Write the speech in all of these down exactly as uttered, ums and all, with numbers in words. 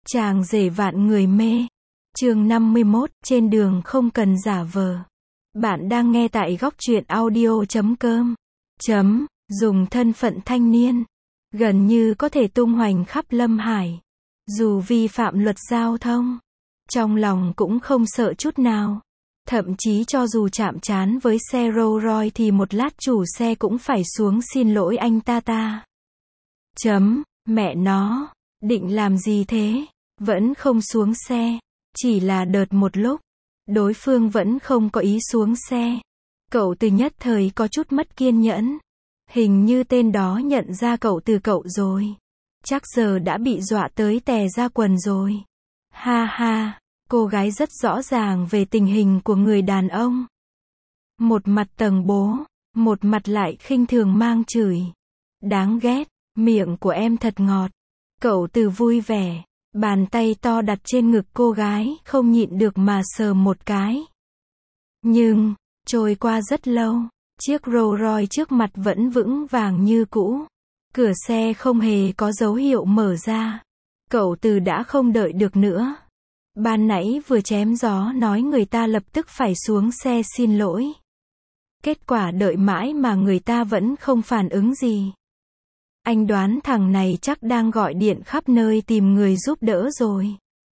Chàng rể vạn người mê. Chương năm mươi mốt, trên đường không cần giả vờ. Bạn đang nghe tại góc truyện audio chấm com. Chấm, dùng thân phận thanh niên, gần như có thể tung hoành khắp Lâm Hải. Dù vi phạm luật giao thông, trong lòng cũng không sợ chút nào. Thậm chí cho dù chạm trán với xe Rolls Royce thì một lát chủ xe cũng phải xuống xin lỗi anh ta ta. Chấm, mẹ nó, định làm gì thế? Vẫn không xuống xe. Chỉ là đợt một lúc, đối phương vẫn không có ý xuống xe. Cậu Từ nhất thời có chút mất kiên nhẫn. Hình như tên đó nhận ra cậu Từ cậu rồi. Chắc giờ đã bị dọa tới tè ra quần rồi. Ha ha, cô gái rất rõ ràng về tình hình của người đàn ông. Một mặt tầng bố, một mặt lại khinh thường mang chửi. Đáng ghét, miệng của em thật ngọt. Cậu Từ vui vẻ. Bàn tay to đặt trên ngực cô gái, không nhịn được mà sờ một cái. Nhưng, trôi qua rất lâu, chiếc Rolls Royce trước mặt vẫn vững vàng như cũ. Cửa xe không hề có dấu hiệu mở ra. Cậu Từ đã không đợi được nữa. Ban nãy vừa chém gió nói người ta lập tức phải xuống xe xin lỗi. Kết quả đợi mãi mà người ta vẫn không phản ứng gì. Anh đoán thằng này chắc đang gọi điện khắp nơi tìm người giúp đỡ rồi.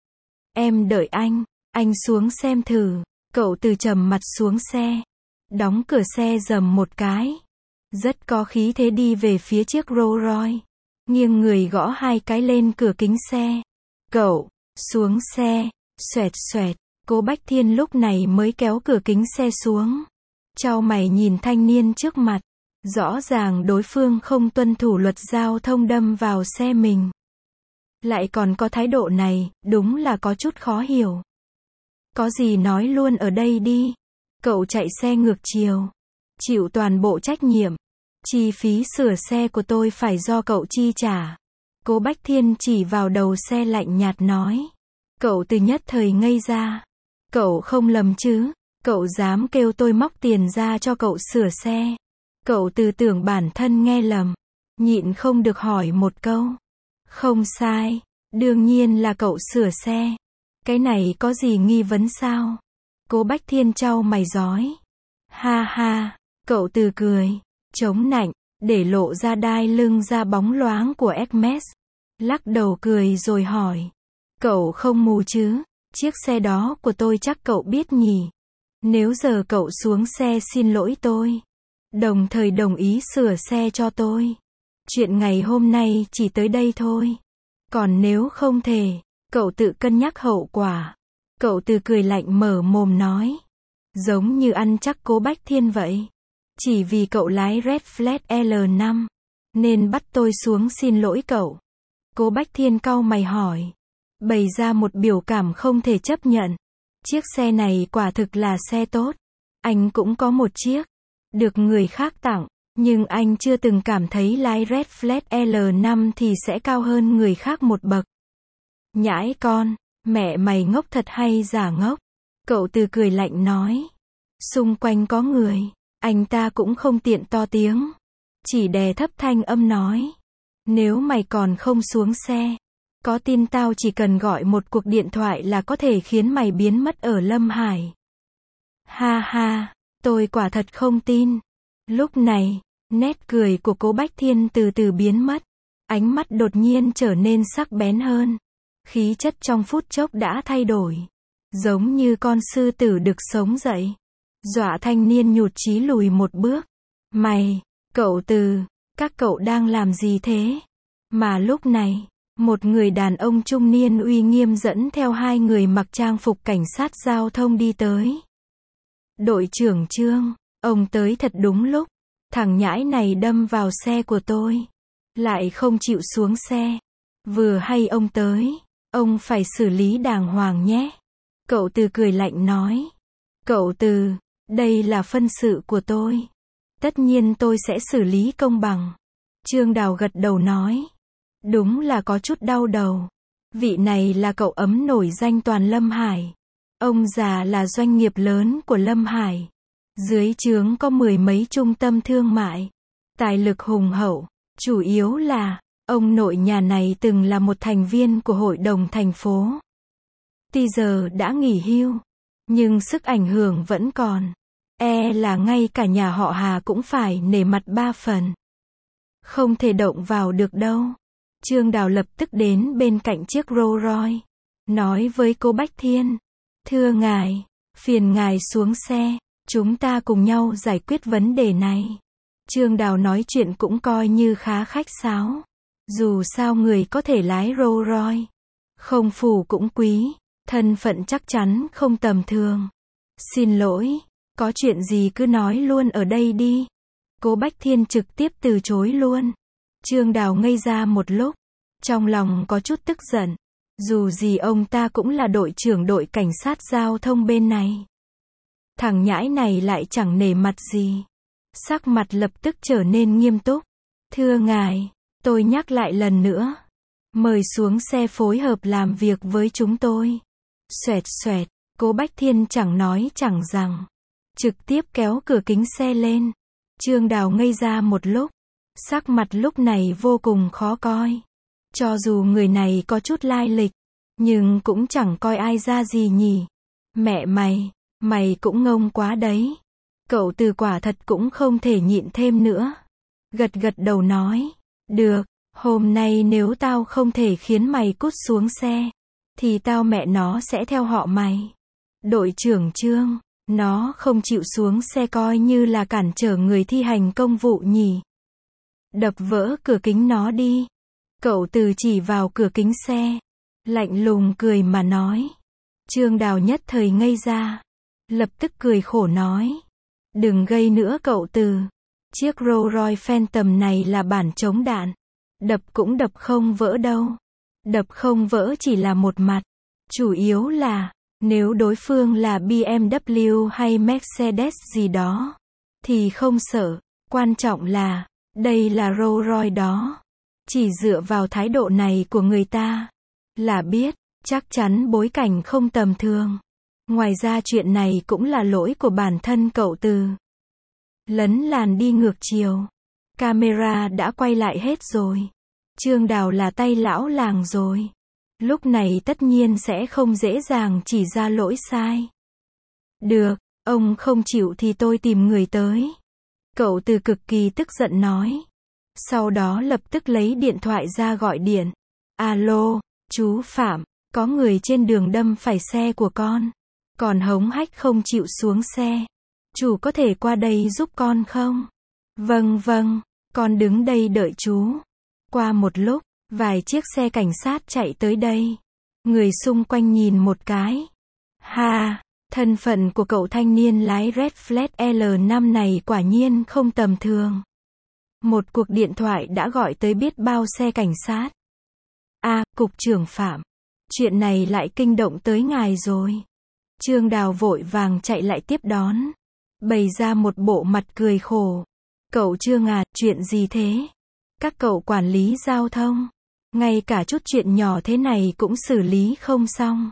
Em đợi anh, anh xuống xem thử. Cậu Từ trầm mặt xuống xe. Đóng cửa xe rầm một cái. Rất có khí thế đi về phía chiếc Rolls Royce. Nghiêng người gõ hai cái lên cửa kính xe. Cậu, xuống xe. Xoẹt xoẹt. Cô Bách Thiên lúc này mới kéo cửa kính xe xuống. Chau mày nhìn thanh niên trước mặt. Rõ ràng đối phương không tuân thủ luật giao thông đâm vào xe mình. Lại còn có thái độ này, đúng là có chút khó hiểu. Có gì nói luôn ở đây đi. Cậu chạy xe ngược chiều. Chịu toàn bộ trách nhiệm. Chi phí sửa xe của tôi phải do cậu chi trả. Cô Bách Thiên chỉ vào đầu xe lạnh nhạt nói. Cậu Từ nhất thời ngây ra. Cậu không lầm chứ? Cậu dám kêu tôi móc tiền ra cho cậu sửa xe? Cậu Từ tưởng bản thân nghe lầm. Nhịn không được hỏi một câu. Không sai. Đương nhiên là cậu sửa xe. Cái này có gì nghi vấn sao? Cô Bách Thiên chau mày rói. Ha ha. Cậu Từ cười. Chống nạnh. Để lộ ra đai lưng da bóng loáng của Hermes. Lắc đầu cười rồi hỏi. Cậu không mù chứ? Chiếc xe đó của tôi chắc cậu biết nhỉ? Nếu giờ cậu xuống xe xin lỗi tôi. Đồng thời đồng ý sửa xe cho tôi. Chuyện ngày hôm nay chỉ tới đây thôi. Còn nếu không thể, cậu tự cân nhắc hậu quả. Cậu Từ cười lạnh mở mồm nói. Giống như ăn chắc Cố Bách Thiên vậy. Chỉ vì cậu lái Red Flag L năm. Nên bắt tôi xuống xin lỗi cậu. Cố Bách Thiên cau mày hỏi. Bày ra một biểu cảm không thể chấp nhận. Chiếc xe này quả thực là xe tốt. Anh cũng có một chiếc. Được người khác tặng, nhưng anh chưa từng cảm thấy lái Red Flag L năm thì sẽ cao hơn người khác một bậc. Nhãi con, mẹ mày ngốc thật hay giả ngốc? Cậu Từ cười lạnh nói. Xung quanh có người, anh ta cũng không tiện to tiếng. Chỉ đè thấp thanh âm nói. Nếu mày còn không xuống xe, có tin tao chỉ cần gọi một cuộc điện thoại là có thể khiến mày biến mất ở Lâm Hải. Ha ha. Tôi quả thật không tin. Lúc này, nét cười của Cố Bách Thiên từ từ biến mất. Ánh mắt đột nhiên trở nên sắc bén hơn. Khí chất trong phút chốc đã thay đổi. Giống như con sư tử được sống dậy. Dọa thanh niên nhụt chí lùi một bước. Mày, cậu Từ, các cậu đang làm gì thế? Mà lúc này, một người đàn ông trung niên uy nghiêm dẫn theo hai người mặc trang phục cảnh sát giao thông đi tới. Đội trưởng Trương, ông tới thật đúng lúc. Thằng nhãi này đâm vào xe của tôi. Lại không chịu xuống xe. Vừa hay ông tới, ông phải xử lý đàng hoàng nhé. Cậu Từ cười lạnh nói. Cậu Từ, đây là phân sự của tôi. Tất nhiên tôi sẽ xử lý công bằng. Trương Đào gật đầu nói. Đúng là có chút đau đầu. Vị này là cậu ấm nổi danh toàn Lâm Hải. Ông già là doanh nghiệp lớn của Lâm Hải. Dưới trướng có mười mấy trung tâm thương mại. Tài lực hùng hậu. Chủ yếu là, Ông nội nhà này từng là một thành viên của hội đồng thành phố. Tuy giờ đã nghỉ hưu, nhưng sức ảnh hưởng vẫn còn. E là ngay cả nhà họ Hà cũng phải nể mặt ba phần. Không thể động vào được đâu. Trương Đào lập tức đến bên cạnh chiếc Rolls Royce, nói với cô Bách Thiên. Thưa ngài, phiền ngài xuống xe, chúng ta cùng nhau giải quyết vấn đề này. Trương Đào nói chuyện cũng coi như khá khách sáo. Dù sao người có thể lái Rolls Royce, không phù cũng quý, thân phận chắc chắn không tầm thường. Xin lỗi, có chuyện gì cứ nói luôn ở đây đi. Cố Bách Thiên trực tiếp từ chối luôn. Trương Đào ngây ra một lúc, trong lòng có chút tức giận. Dù gì ông ta cũng là đội trưởng đội cảnh sát giao thông bên này. Thằng nhãi này lại chẳng nể mặt gì. Sắc mặt lập tức trở nên nghiêm túc. Thưa ngài, tôi nhắc lại lần nữa. Mời xuống xe phối hợp làm việc với chúng tôi. Xoẹt xoẹt, Cố Bách Thiên chẳng nói chẳng rằng. Trực tiếp kéo cửa kính xe lên. Trương Đào ngây ra một lúc. Sắc mặt lúc này vô cùng khó coi. Cho dù người này có chút lai lịch, nhưng cũng chẳng coi ai ra gì nhỉ. Mẹ mày, mày cũng ngông quá đấy. Cậu Từ quả thật cũng không thể nhịn thêm nữa. Gật gật đầu nói. Được, hôm nay nếu tao không thể khiến mày cút xuống xe, thì tao mẹ nó sẽ theo họ mày. Đội trưởng Trương, nó không chịu xuống xe coi như là cản trở người thi hành công vụ nhỉ. Đập vỡ cửa kính nó đi. Cậu Từ chỉ vào cửa kính xe, lạnh lùng cười mà nói. Trương Đào nhất thời ngây ra, lập tức cười khổ nói. Đừng gây nữa cậu Từ. Chiếc Rolls Royce Phantom này là bản chống đạn. Đập cũng đập không vỡ đâu. Đập không vỡ chỉ là một mặt. Chủ yếu là, nếu đối phương là bê em vê hay Mercedes gì đó, thì không sợ. Quan trọng là, đây là Rolls Royce đó. Chỉ dựa vào thái độ này của người ta, là biết, chắc chắn bối cảnh không tầm thường. Ngoài ra chuyện này cũng là lỗi của bản thân cậu Từ. Lấn làn đi ngược chiều. Camera đã quay lại hết rồi. Trương Đào là tay lão làng rồi. Lúc này tất nhiên sẽ không dễ dàng chỉ ra lỗi sai. Được, ông không chịu thì tôi tìm người tới. Cậu Từ cực kỳ tức giận nói. Sau đó lập tức lấy điện thoại ra gọi điện. Alo, chú Phạm, có người trên đường đâm phải xe của con. Còn hống hách không chịu xuống xe. Chú có thể qua đây giúp con không? Vâng vâng, con đứng đây đợi chú. Qua một lúc, vài chiếc xe cảnh sát chạy tới đây. Người xung quanh nhìn một cái. Ha, thân phận của cậu thanh niên lái Red Flag L năm này quả nhiên không tầm thường. Một cuộc điện thoại đã gọi tới biết bao xe cảnh sát. À, cục trưởng Phạm. Chuyện này lại kinh động tới ngài rồi. Trương Đào vội vàng chạy lại tiếp đón. Bày ra một bộ mặt cười khổ. Cậu Trương à, chuyện gì thế? Các cậu quản lý giao thông, ngay cả chút chuyện nhỏ thế này cũng xử lý không xong.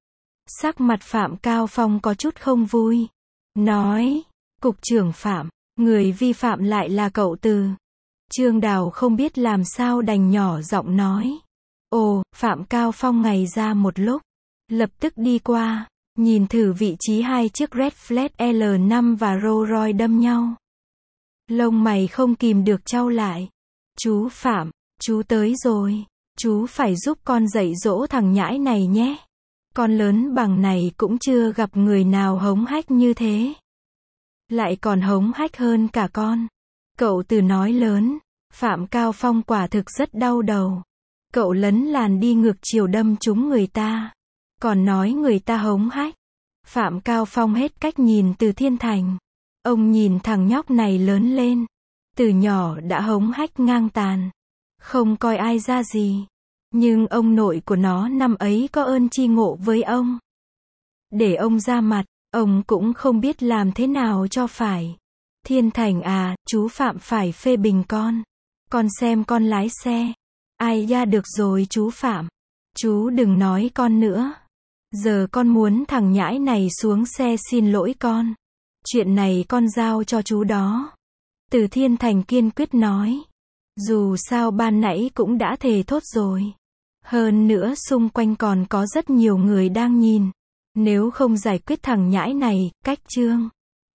Sắc mặt Phạm Cao Phong có chút không vui. Nói, cục trưởng Phạm, người vi phạm lại là cậu Từ. Trương Đào không biết làm sao đành nhỏ giọng nói. Ồ, Phạm Cao Phong ngày ra một lúc. Lập tức đi qua, nhìn thử vị trí hai chiếc Red Flag L năm và Rolls Royce đâm nhau. Lông mày không kìm được chau lại. Chú Phạm, chú tới rồi. Chú phải giúp con dạy dỗ thằng nhãi này nhé. Con lớn bằng này cũng chưa gặp người nào hống hách như thế. Lại còn hống hách hơn cả con. Cậu Từ nói lớn. Phạm Cao Phong quả thực rất đau đầu. Cậu lấn làn đi ngược chiều đâm trúng người ta. Còn nói người ta hống hách. Phạm Cao Phong hết cách nhìn Từ Thiên Thành. Ông nhìn thằng nhóc này lớn lên. Từ nhỏ đã hống hách ngang tàn. Không coi ai ra gì. Nhưng ông nội của nó năm ấy có ơn chi ngộ với ông. Để ông ra mặt, ông cũng không biết làm thế nào cho phải. Thiên Thành à, chú Phạm phải phê bình con. Con xem con lái xe. Ai da được rồi chú Phạm. Chú đừng nói con nữa. Giờ con muốn thằng nhãi này xuống xe xin lỗi con. Chuyện này con giao cho chú đó. Từ Thiên Thành kiên quyết nói. Dù sao ban nãy cũng đã thề thốt rồi. Hơn nữa xung quanh còn có rất nhiều người đang nhìn. Nếu không giải quyết thằng nhãi này, cách Trương